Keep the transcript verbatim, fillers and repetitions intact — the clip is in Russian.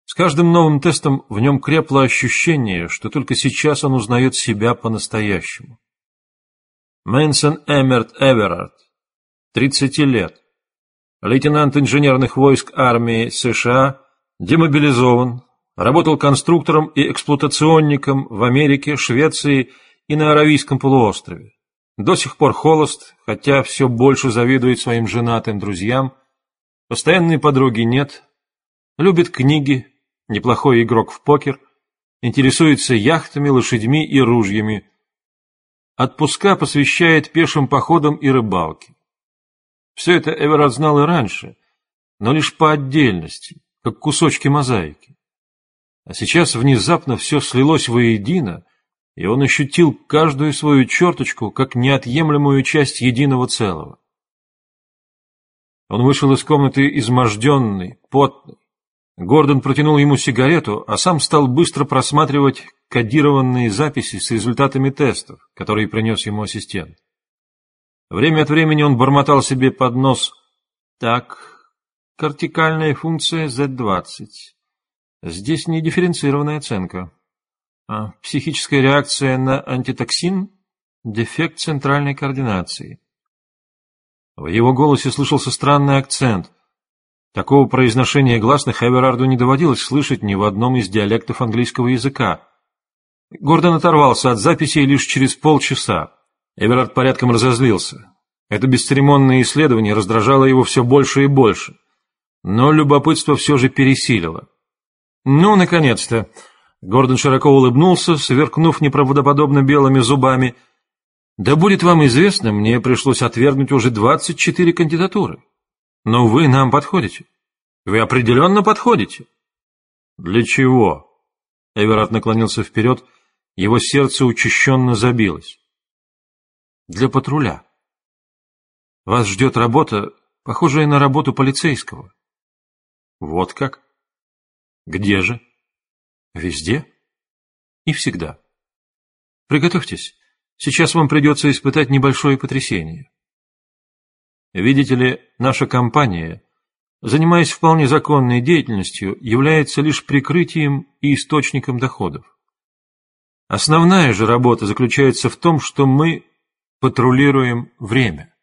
С каждым новым тестом в нем крепло ощущение, что только сейчас он узнает себя по-настоящему. Мэнсон Эмерт Эверард, тридцати лет, лейтенант инженерных войск армии США, демобилизован, работал конструктором и эксплуатационником в Америке, Швеции и на Аравийском полуострове. До сих пор холост, хотя все больше завидует своим женатым друзьям, постоянной подруги нет, любит книги, неплохой игрок в покер, интересуется яхтами, лошадьми и ружьями. Отпуска посвящает пешим походам и рыбалке. Все это Эверард знал и раньше, но лишь по отдельности, как кусочки мозаики. А сейчас внезапно все слилось воедино, и он ощутил каждую свою черточку как неотъемлемую часть единого целого. Он вышел из комнаты изможденный, потный. Гордон протянул ему сигарету, а сам стал быстро просматривать кодированные записи с результатами тестов, которые принес ему ассистент. Время от времени он бормотал себе под нос: «Так, кортикальная функция зет двадцать. Здесь не дифференцированная оценка. А психическая реакция на антитоксин – дефект центральной координации». В его голосе слышался странный акцент. Такого произношения гласных Эверарду не доводилось слышать ни в одном из диалектов английского языка. Гордон оторвался от записей лишь через полчаса. Эверард порядком разозлился. Это бесцеремонное исследование раздражало его все больше и больше. Но любопытство все же пересилило. «Ну, наконец-то!» Гордон широко улыбнулся, сверкнув неправдоподобно белыми зубами. «Да будет вам известно, мне пришлось отвергнуть уже двадцать четыре кандидатуры. Но вы нам подходите. Вы определенно подходите». «Для чего?» Эверард наклонился вперед, его сердце учащенно забилось. «Для патруля. Вас ждет работа, похожая на работу полицейского». «Вот как? Где же?» «Везде и всегда. Приготовьтесь, сейчас вам придется испытать небольшое потрясение. Видите ли, наша компания, занимаясь вполне законной деятельностью, является лишь прикрытием и источником доходов. Основная же работа заключается в том, что мы патрулируем время».